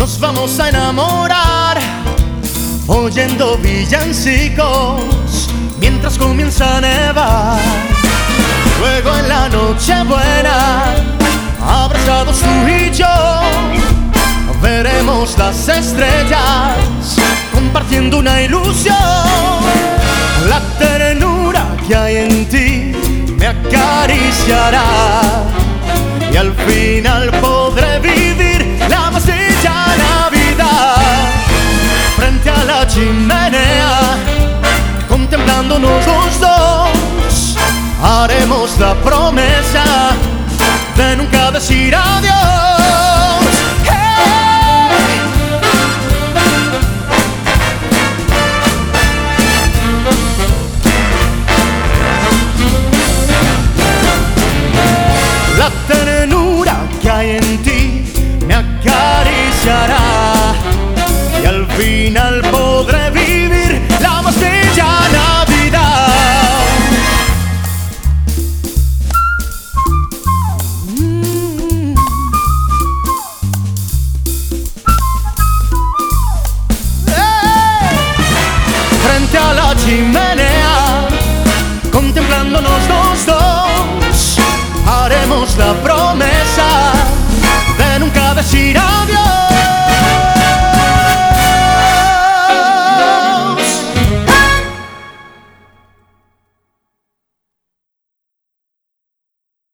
nos vamos a enamorar oyendo villancicos mientras comienza a nevar. Luego en la noche buena, abrazados tú y yo, veremos las estrellas compartiendo una ilusión. La ternura que hay en ti me acariciará y al final podré vivir la más bella Navidad. Frente a la chimenea, contemplándonos los dos, haremos la promesa de nunca decir adiós. La ternura que hay en ti me acariciará y al final podré vivir la más bella Navidad. Frente a la chimenea, contemplándonos los dos, haremos la promesa de nunca decir adiós.